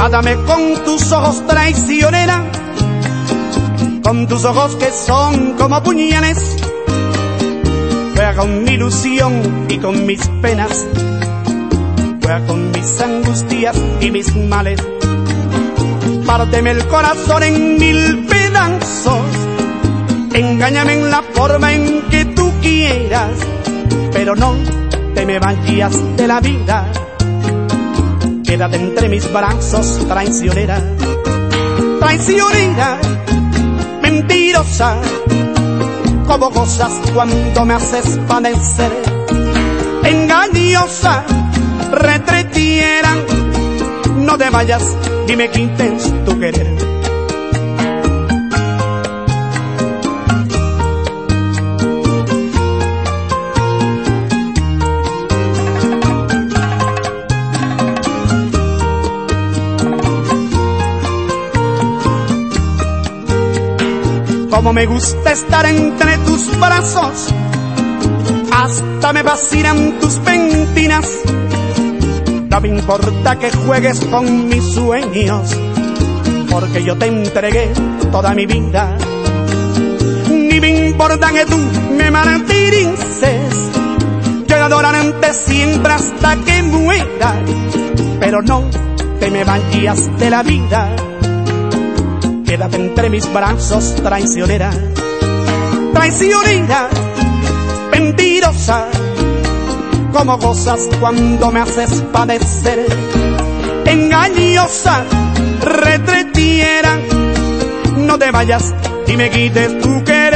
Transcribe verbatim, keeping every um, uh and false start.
Mátame con tus ojos, traicionera, con tus ojos que son como puñales. Juega con mi ilusión y con mis penas, juega con mis angustias y mis males. Párteme el corazón en mil pedazos, engáñame en la forma en que tú quieras, pero no te me vayas de la vida. Quédate entre mis brazos, traicionera, traicionera, mentirosa, como gozas cuando me haces padecer. Engañosa, retretiera, no te vayas ni me quites tu querer. Como me gusta estar entre tus brazos, hasta me vacilan tus mentiras. No me importa que juegues con mis sueños, porque yo te entregué toda mi vida. Ni me importa que tú me martirices, yo voy a adorarte siempre hasta que muera, pero no te me vayas de la vida. Quédate entre mis brazos, traicionera, traicionera, mentirosa, como gozas cuando me haces padecer. Engañosa, retretiera, no te vayas y me quites tu querer.